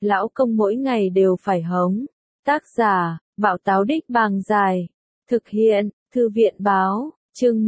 lão công mỗi ngày đều phải hống. Tác giả, Bảo Táo Đích Bàng Dài. Thực hiện, Thư viện Báo, chương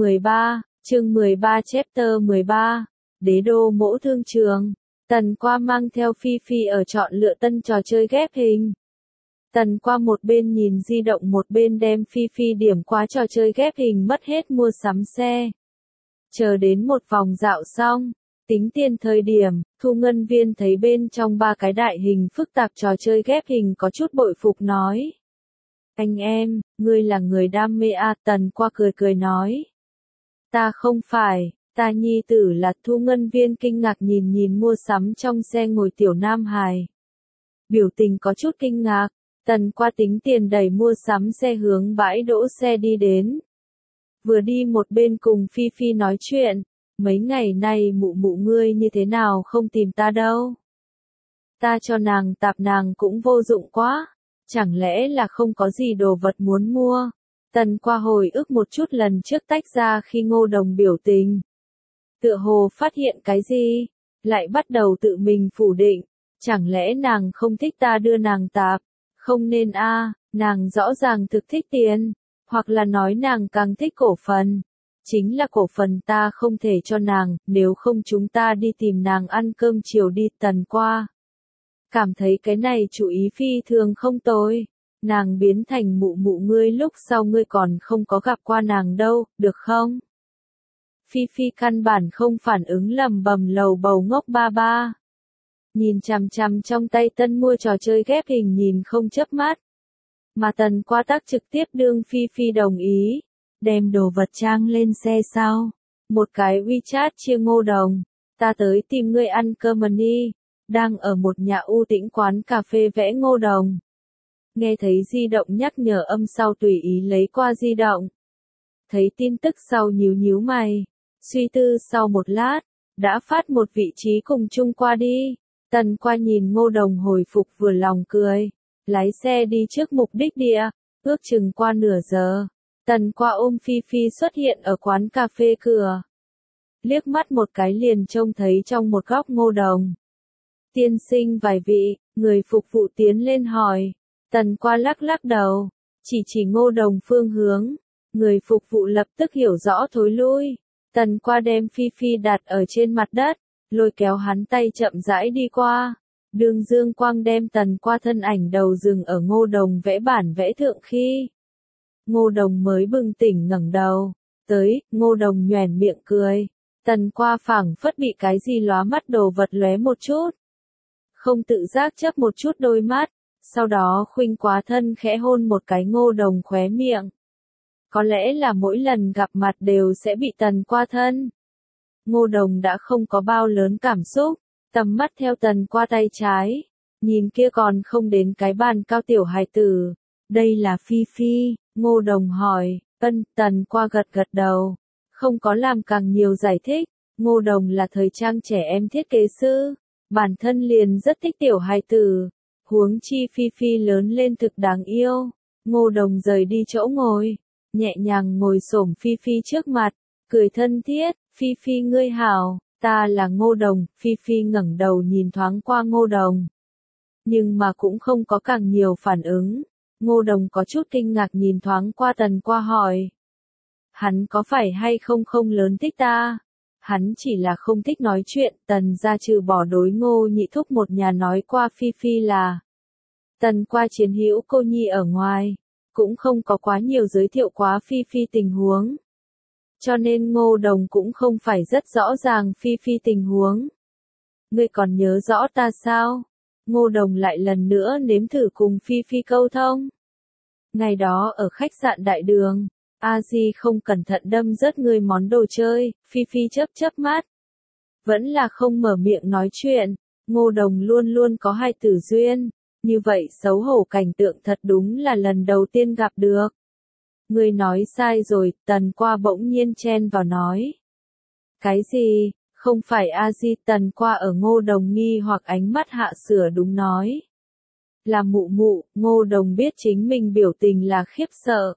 13 chapter 13. Đế đô mỗ thương trường. Tần Qua mang theo Phi Phi ở chọn lựa tân trò chơi ghép hình. Tần Qua một bên nhìn di động một bên đem Phi Phi điểm qua trò chơi ghép hình mất hết mua sắm xe. Chờ đến một vòng dạo xong, tính tiền thời điểm, thu ngân viên thấy bên trong 3 cái đại hình phức tạp trò chơi ghép hình có chút bội phục nói. Anh em, ngươi là người đam mê à? Tần Qua cười nói. Ta không phải, ta nhi tử là. Thu ngân viên kinh ngạc nhìn mua sắm trong xe ngồi tiểu nam hài. Biểu tình có chút kinh ngạc, Tần Qua tính tiền đẩy mua sắm xe hướng bãi đỗ xe đi đến. Vừa đi một bên cùng Phi Phi nói chuyện, mấy ngày nay mụ mụ ngươi như thế nào không tìm ta đâu. Ta cho nàng tạp nàng cũng vô dụng quá, chẳng lẽ là không có gì đồ vật muốn mua. Tần Qua hồi ức một chút lần trước tách ra khi Ngô Đồng biểu tình. Tựa hồ phát hiện cái gì, lại bắt đầu tự mình phủ định, chẳng lẽ nàng không thích ta đưa nàng tạp, không nên a, nàng rõ ràng thực thích tiền, hoặc là nói nàng càng thích cổ phần. Chính là cổ phần ta không thể cho nàng, nếu không chúng ta đi tìm nàng ăn cơm chiều đi. Tần Qua cảm thấy cái này chủ ý phi thường không tồi. Nàng biến thành mụ mụ ngươi lúc sau ngươi còn không có gặp qua nàng đâu, được không? Phi Phi căn bản không phản ứng, lầm bầm lầu bầu ngốc ba ba. Nhìn chằm chằm trong tay tân mua trò chơi ghép hình nhìn không chớp mắt. Mà Tần Qua tác trực tiếp đương Phi Phi đồng ý. Đem đồ vật trang lên xe sau. Một cái WeChat chia Ngô Đồng. Ta tới tìm ngươi ăn cơm đi. Đang ở một nhà u tĩnh quán cà phê vẽ Ngô Đồng. Nghe thấy di động nhắc nhở âm sau tùy ý lấy qua di động. Thấy tin tức sau nhíu mày. Suy tư sau một lát, đã phát một vị trí cùng chung qua đi. Tần Qua nhìn Ngô Đồng hồi phục vừa lòng cười. Lái xe đi trước mục đích địa, ước chừng qua nửa giờ. Tần Qua ôm Phi Phi xuất hiện ở quán cà phê cửa. Liếc mắt một cái liền trông thấy trong một góc Ngô Đồng. Tiên sinh vài vị, người phục vụ tiến lên hỏi. Tần Qua lắc đầu, chỉ Ngô Đồng phương hướng. Người phục vụ lập tức hiểu rõ thối lui. Tần Qua đem Phi Phi đặt ở trên mặt đất, lôi kéo hắn tay chậm rãi đi qua. Đường dương quang đem Tần Qua thân ảnh đầu dừng ở Ngô Đồng vẽ bản vẽ thượng khi. Ngô Đồng mới bừng tỉnh ngẩng đầu. Tới, Ngô Đồng nhoẻn miệng cười. Tần Qua phảng phất bị cái gì lóa mắt đồ vật lóe một chút. Không tự giác chớp một chút đôi mắt. Sau đó khuynh quá thân khẽ hôn một cái Ngô Đồng khóe miệng. Có lẽ là mỗi lần gặp mặt đều sẽ bị Tần Qua thân. Ngô Đồng đã không có bao lớn cảm xúc, tầm mắt theo Tần Qua tay trái. Nhìn kia còn không đến cái bàn cao tiểu hài tử. Đây là Phi Phi, Ngô Đồng hỏi. Tần Qua gật đầu. Không có làm càng nhiều giải thích. Ngô Đồng là thời trang trẻ em thiết kế sư. Bản thân liền rất thích tiểu hài tử. Huống chi Phi Phi lớn lên thực đáng yêu. Ngô Đồng rời đi chỗ ngồi. Nhẹ nhàng ngồi xổm Phi Phi trước mặt. Cười thân thiết. Phi Phi ngươi hảo, ta là Ngô Đồng. Phi Phi ngẩng đầu nhìn thoáng qua Ngô Đồng. Nhưng mà cũng không có càng nhiều phản ứng. Ngô Đồng có chút kinh ngạc nhìn thoáng qua Tần Qua hỏi. Hắn có phải hay không lớn thích ta? Hắn chỉ là không thích nói chuyện. Tần gia trừ bỏ đối Ngô nhị thúc một nhà nói qua Phi Phi là Tần Qua chiến hữu cô nhi ở ngoài. Cũng không có quá nhiều giới thiệu quá Phi Phi tình huống. Cho nên Ngô Đồng cũng không phải rất rõ ràng Phi Phi tình huống. Ngươi còn nhớ rõ ta sao? Ngô Đồng lại lần nữa nếm thử cùng Phi Phi câu thông. Ngày đó ở khách sạn Đại Đường, A Di không cẩn thận đâm rớt ngươi món đồ chơi. Phi Phi chớp mắt. Vẫn là không mở miệng nói chuyện. Ngô Đồng luôn có hai tử duyên. Như vậy xấu hổ cảnh tượng thật đúng là lần đầu tiên gặp được. Ngươi nói sai rồi. Tần Qua bỗng nhiên chen vào nói. Cái gì? Không phải A Di. Tần Qua ở Ngô Đồng nghi hoặc ánh mắt hạ sửa đúng nói. Là mụ mụ. Ngô Đồng biết chính mình biểu tình là khiếp sợ.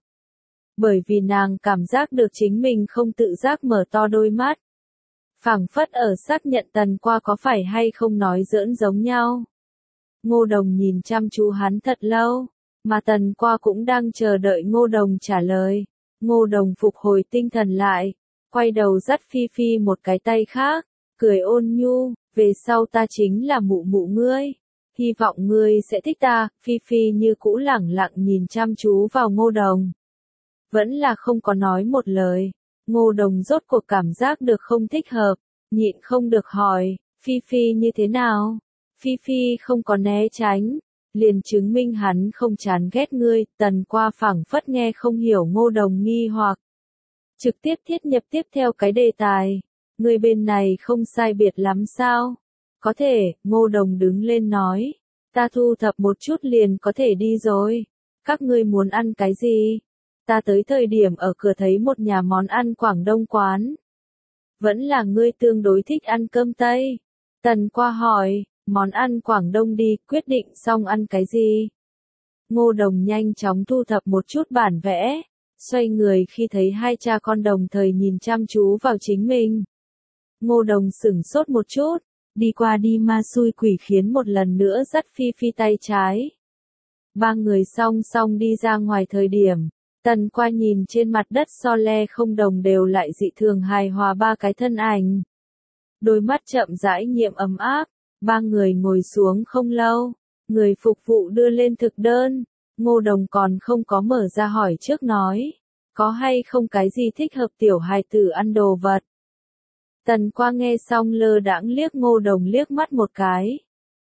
Bởi vì nàng cảm giác được chính mình không tự giác mở to đôi mắt. Phảng phất ở xác nhận Tần Qua có phải hay không nói giỡn giống nhau. Ngô Đồng nhìn chăm chú hắn thật lâu, mà Tần Qua cũng đang chờ đợi Ngô Đồng trả lời. Ngô Đồng phục hồi tinh thần lại, quay đầu dắt Phi Phi một cái tay khác, cười ôn nhu, về sau ta chính là mụ mụ ngươi. Hy vọng ngươi sẽ thích ta. Phi Phi như cũ lẳng lặng nhìn chăm chú vào Ngô Đồng. Vẫn là không có nói một lời. Ngô Đồng rốt cuộc cảm giác được không thích hợp, nhịn không được hỏi, Phi Phi như thế nào? Phi Phi không có né tránh, liền chứng minh hắn không chán ghét ngươi. Tần Qua phảng phất nghe không hiểu Ngô Đồng nghi hoặc, trực tiếp thiết nhập tiếp theo cái đề tài. Ngươi bên này không sai biệt lắm sao? Có thể. Ngô Đồng đứng lên nói, ta thu thập một chút liền có thể đi rồi. Các ngươi muốn ăn cái gì? Ta tới thời điểm ở cửa thấy một nhà món ăn Quảng Đông quán. Vẫn là ngươi tương đối thích ăn cơm Tây. Tần Qua hỏi, món ăn Quảng Đông đi, quyết định xong ăn cái gì? Ngô Đồng nhanh chóng thu thập một chút bản vẽ, xoay người khi thấy hai cha con đồng thời nhìn chăm chú vào chính mình. Ngô Đồng sửng sốt một chút, đi qua đi ma xui quỷ khiến một lần nữa dắt Phi Phi tay trái. Ba người song song đi ra ngoài thời điểm, Tần Qua nhìn trên mặt đất so le không đồng đều lại dị thường hài hòa ba cái thân ảnh. Đôi mắt chậm rãi nhiệm ấm áp, ba người ngồi xuống không lâu, người phục vụ đưa lên thực đơn. Ngô Đồng còn không có mở ra hỏi trước nói, có hay không cái gì thích hợp tiểu hài tử ăn đồ vật. Tần Qua nghe xong lơ đãng liếc Ngô Đồng liếc mắt một cái.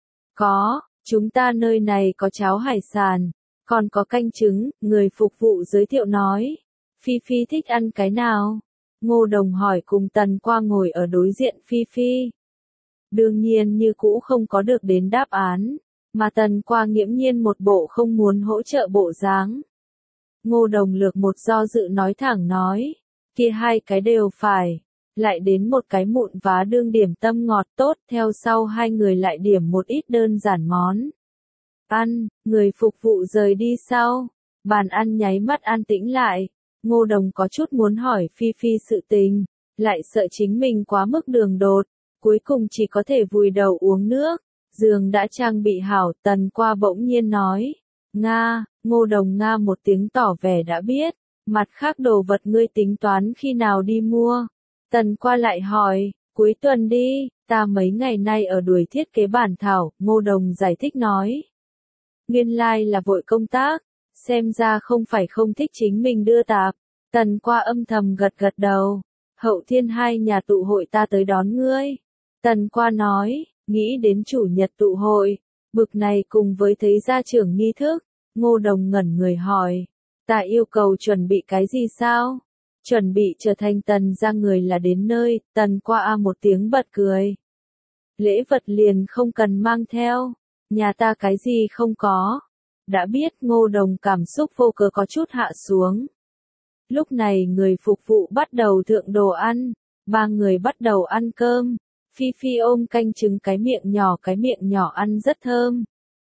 Có, chúng ta nơi này có cháo hải sản, còn có canh trứng. Người phục vụ giới thiệu nói. Phi Phi thích ăn cái nào? Ngô Đồng hỏi cùng Tần Qua ngồi ở đối diện Phi Phi. Đương nhiên như cũ không có được đến đáp án, mà Tần Qua nghiễm nhiên một bộ không muốn hỗ trợ bộ dáng. Ngô Đồng lược một do dự nói thẳng nói, kia hai cái đều phải. Lại đến một cái mụn vá đương điểm tâm ngọt tốt, theo sau hai người lại điểm một ít đơn giản món. Ăn, người phục vụ rời đi sau, bàn ăn nháy mắt an tĩnh lại. Ngô Đồng có chút muốn hỏi Phi Phi sự tình, lại sợ chính mình quá mức đường đột, cuối cùng chỉ có thể vùi đầu uống nước. Giường đã trang bị hảo. Tần Qua bỗng nhiên nói, Nga. Ngô Đồng nga một tiếng tỏ vẻ đã biết, mặt khác đồ vật ngươi tính toán khi nào đi mua. Tần Qua lại hỏi, cuối tuần đi, ta mấy ngày nay ở đuổi thiết kế bản thảo. Ngô Đồng giải thích nói, nguyên lai là vội công tác, xem ra không phải không thích chính mình đưa tạp. Tần Qua âm thầm gật gật đầu, hậu thiên hai nhà tụ hội ta tới đón ngươi. Tần Qua nói, nghĩ đến chủ nhật tụ hội, bực này cùng với thấy gia trưởng nghi thức. Ngô Đồng ngẩn người hỏi, ta yêu cầu chuẩn bị cái gì sao? Chuẩn bị trở thành Tần gia người là đến nơi. Tần Qua a một tiếng bật cười. Lễ vật liền không cần mang theo, nhà ta cái gì không có. Đã biết. Ngô Đồng cảm xúc vô cớ có chút hạ xuống. Lúc này người phục vụ bắt đầu thượng đồ ăn, ba người bắt đầu ăn cơm. Phi Phi ôm canh trứng cái miệng nhỏ ăn rất thơm.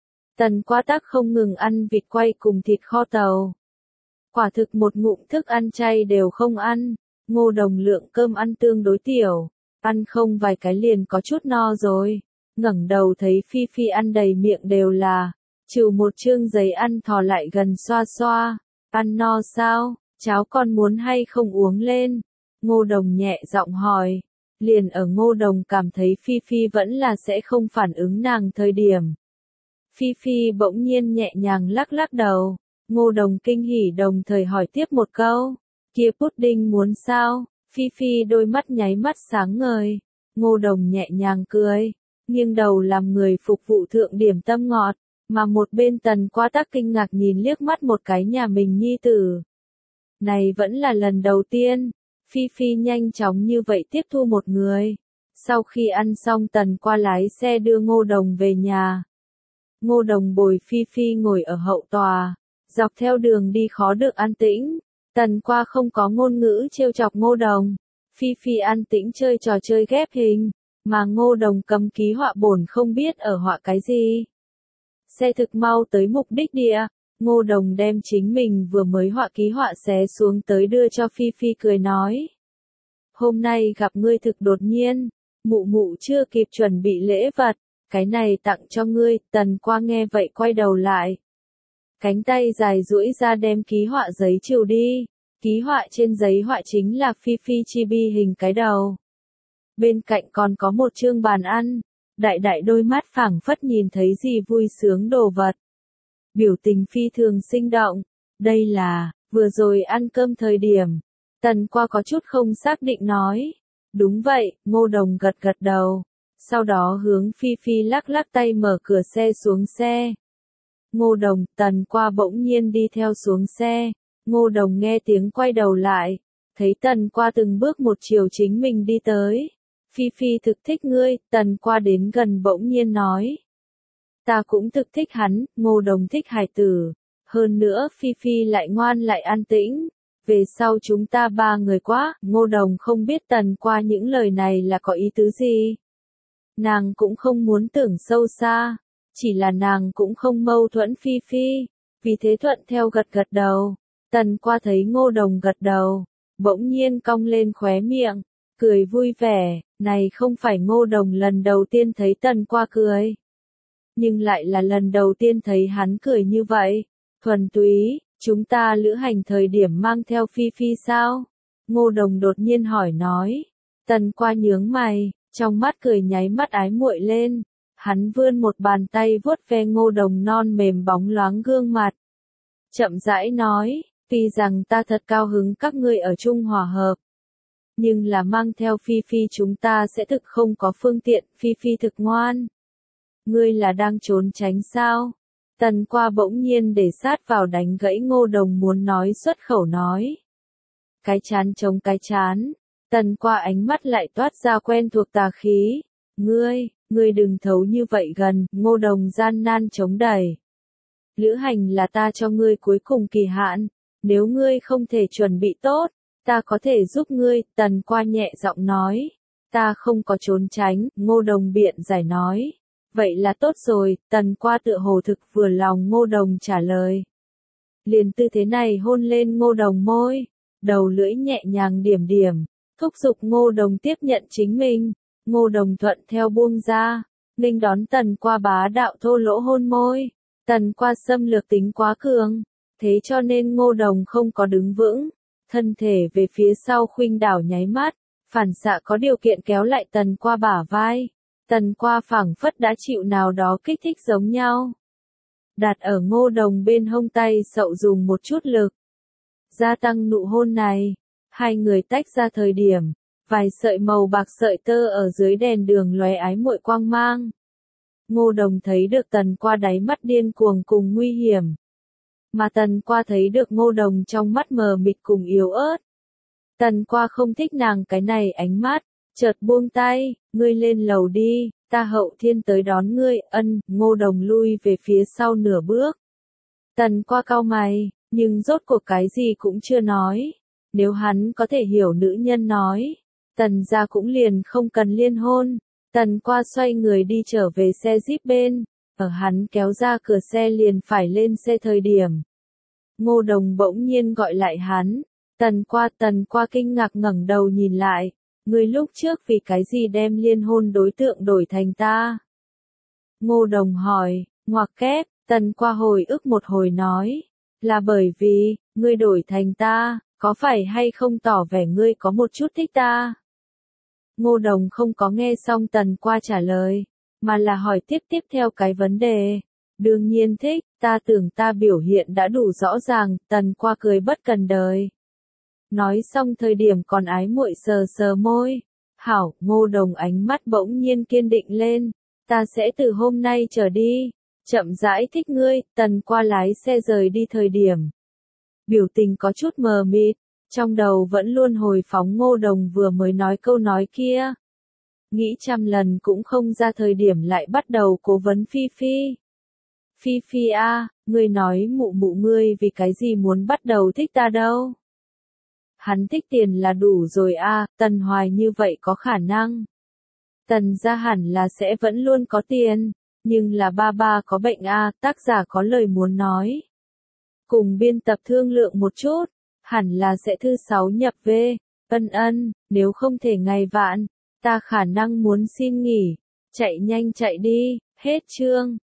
Tần Qua tắc không ngừng ăn vịt quay cùng thịt kho tàu. Quả thực một ngụm thức ăn chay đều không ăn. Ngô Đồng lượng cơm ăn tương đối tiểu, ăn không vài cái liền có chút no rồi. Ngẩng đầu thấy Phi Phi ăn đầy miệng đều là, trừ một chương giấy ăn thò lại gần xoa xoa. Ăn no sao, cháo con muốn hay không uống lên? Ngô Đồng nhẹ giọng hỏi. Liền ở Ngô Đồng cảm thấy Phi Phi vẫn là sẽ không phản ứng nàng thời điểm. Phi Phi bỗng nhiên nhẹ nhàng lắc lắc đầu. Ngô Đồng kinh hỉ đồng thời hỏi tiếp một câu, kia pudding muốn sao? Phi Phi đôi mắt nháy mắt sáng ngời. Ngô Đồng nhẹ nhàng cười, nghiêng đầu làm người phục vụ thượng điểm tâm ngọt, mà một bên Tần Qua tắc kinh ngạc nhìn liếc mắt một cái nhà mình nhi tử. Này vẫn là lần đầu tiên. Phi Phi nhanh chóng như vậy tiếp thu một người. Sau khi ăn xong Tần Qua lái xe đưa Ngô Đồng về nhà. Ngô Đồng bồi Phi Phi ngồi ở hậu tòa. Dọc theo đường đi khó được an tĩnh. Tần Qua không có ngôn ngữ trêu chọc Ngô Đồng. Phi Phi an tĩnh chơi trò chơi ghép hình, mà Ngô Đồng cầm ký họa bổn không biết ở họa cái gì. Xe thực mau tới mục đích địa. Ngô Đồng đem chính mình vừa mới họa ký họa xé xuống tới đưa cho Phi Phi cười nói. Hôm nay gặp ngươi thực đột nhiên, mụ mụ chưa kịp chuẩn bị lễ vật. Cái này tặng cho ngươi, Tần Qua nghe vậy quay đầu lại. Cánh tay dài duỗi ra đem ký họa giấy trừ đi. Ký họa trên giấy họa chính là Phi Phi Chibi hình cái đầu. Bên cạnh còn có một chương bàn ăn. Đại đại đôi mắt phảng phất nhìn thấy gì vui sướng đồ vật. Biểu tình phi thường sinh động. Đây là, vừa rồi ăn cơm thời điểm. Tần Qua có chút không xác định nói. Đúng vậy, Ngô Đồng gật gật đầu. Sau đó hướng Phi Phi lắc lắc tay mở cửa xe xuống xe. Ngô Đồng, Tần Qua bỗng nhiên đi theo xuống xe. Ngô Đồng nghe tiếng quay đầu lại. Thấy Tần Qua từng bước một chiều chính mình đi tới. Phi Phi thực thích ngươi, Tần Qua đến gần bỗng nhiên nói. Ta cũng thực thích hắn, Ngô Đồng thích hài tử. Hơn nữa Phi Phi lại ngoan lại an tĩnh. Về sau chúng ta ba người quá, Ngô Đồng không biết Tần Qua những lời này là có ý tứ gì. Nàng cũng không muốn tưởng sâu xa, chỉ là nàng cũng không mâu thuẫn Phi Phi, vì thế thuận theo gật gật đầu. Tần Qua thấy Ngô Đồng gật đầu, bỗng nhiên cong lên khóe miệng, cười vui vẻ, này không phải Ngô Đồng lần đầu tiên thấy Tần Qua cười, nhưng lại là lần đầu tiên thấy hắn cười như vậy, thuần túy. Chúng ta lữ hành thời điểm mang theo Phi Phi sao? Ngô Đồng đột nhiên hỏi nói. Tần Qua nhướng mày, trong mắt cười nháy mắt ái muội lên. Hắn vươn một bàn tay vuốt ve Ngô Đồng non mềm bóng loáng gương mặt. Chậm rãi nói, tuy rằng ta thật cao hứng các ngươi ở chung hòa hợp. Nhưng là mang theo Phi Phi chúng ta sẽ thực không có phương tiện, Phi Phi thực ngoan. Ngươi là đang trốn tránh sao? Tần Qua bỗng nhiên để sát vào đánh gãy Ngô Đồng muốn nói xuất khẩu nói. Cái chán chống cái chán, Tần Qua ánh mắt lại toát ra quen thuộc tà khí. Ngươi đừng thấu như vậy gần, Ngô Đồng gian nan chống đẩy. Lữ hành là ta cho ngươi cuối cùng kỳ hạn, nếu ngươi không thể chuẩn bị tốt, ta có thể giúp ngươi, Tần Qua nhẹ giọng nói. Ta không có trốn tránh, Ngô Đồng biện giải nói. Vậy là tốt rồi, Tần Qua tựa hồ thực vừa lòng Ngô Đồng trả lời. Liền tư thế này hôn lên Ngô Đồng môi, đầu lưỡi nhẹ nhàng điểm điểm, thúc giục Ngô Đồng tiếp nhận chính mình. Ngô Đồng thuận theo buông ra, nghênh đón Tần Qua bá đạo thô lỗ hôn môi. Tần Qua xâm lược tính quá cường, thế cho nên Ngô Đồng không có đứng vững, thân thể về phía sau khuynh đảo nháy mắt, phản xạ có điều kiện kéo lại Tần Qua bả vai. Tần Qua phảng phất đã chịu nào đó kích thích giống nhau. Đặt ở Ngô Đồng bên hông tay sậu dùng một chút lực. Gia tăng nụ hôn này. Hai người tách ra thời điểm. Vài sợi màu bạc sợi tơ ở dưới đèn đường lóe ái muội quang mang. Ngô Đồng thấy được Tần Qua đáy mắt điên cuồng cùng nguy hiểm. Mà Tần Qua thấy được Ngô Đồng trong mắt mờ mịt cùng yếu ớt. Tần Qua không thích nàng cái này ánh mắt. Chợt buông tay, ngươi lên lầu đi, ta hậu thiên tới đón ngươi, Ngô Đồng lui về phía sau nửa bước. Tần Qua cau mày, nhưng rốt cuộc cái gì cũng chưa nói. Nếu hắn có thể hiểu nữ nhân nói, Tần gia cũng liền không cần liên hôn. Tần Qua xoay người đi trở về xe Jeep bên, ở hắn kéo ra cửa xe liền phải lên xe thời điểm. Ngô Đồng bỗng nhiên gọi lại hắn, Tần Qua kinh ngạc ngẩng đầu nhìn lại. Ngươi lúc trước vì cái gì đem liên hôn đối tượng đổi thành ta? Ngô Đồng hỏi, ngoặc kép, Tần Qua hồi ức một hồi nói. Là bởi vì, ngươi đổi thành ta, có phải hay không tỏ vẻ ngươi có một chút thích ta? Ngô Đồng không có nghe xong Tần Qua trả lời, mà là hỏi tiếp theo cái vấn đề. Đương nhiên thích, ta tưởng ta biểu hiện đã đủ rõ ràng, Tần Qua cười bất cần đời. Nói xong thời điểm còn ái muội sờ sờ môi. Hảo, Ngô Đồng ánh mắt bỗng nhiên kiên định lên. Ta sẽ từ hôm nay trở đi. Chậm rãi thích ngươi, Tần Qua lái xe rời đi thời điểm. Biểu tình có chút mờ mịt, trong đầu vẫn luôn hồi phóng Ngô Đồng vừa mới nói câu nói kia. Nghĩ trăm lần cũng không ra thời điểm lại bắt đầu cố vấn Phi Phi. Phi Phi a, ngươi nói mụ mụ ngươi vì cái gì muốn bắt đầu thích ta đâu? Hắn thích tiền là đủ rồi a, Tần Hoài như vậy có khả năng. Tần gia hẳn là sẽ vẫn luôn có tiền, nhưng là ba có bệnh a, tác giả có lời muốn nói. Cùng biên tập thương lượng một chút, hẳn là sẽ thứ 6 nhập về, nếu không thể ngày vạn, ta khả năng muốn xin nghỉ. Chạy nhanh chạy đi, hết chương.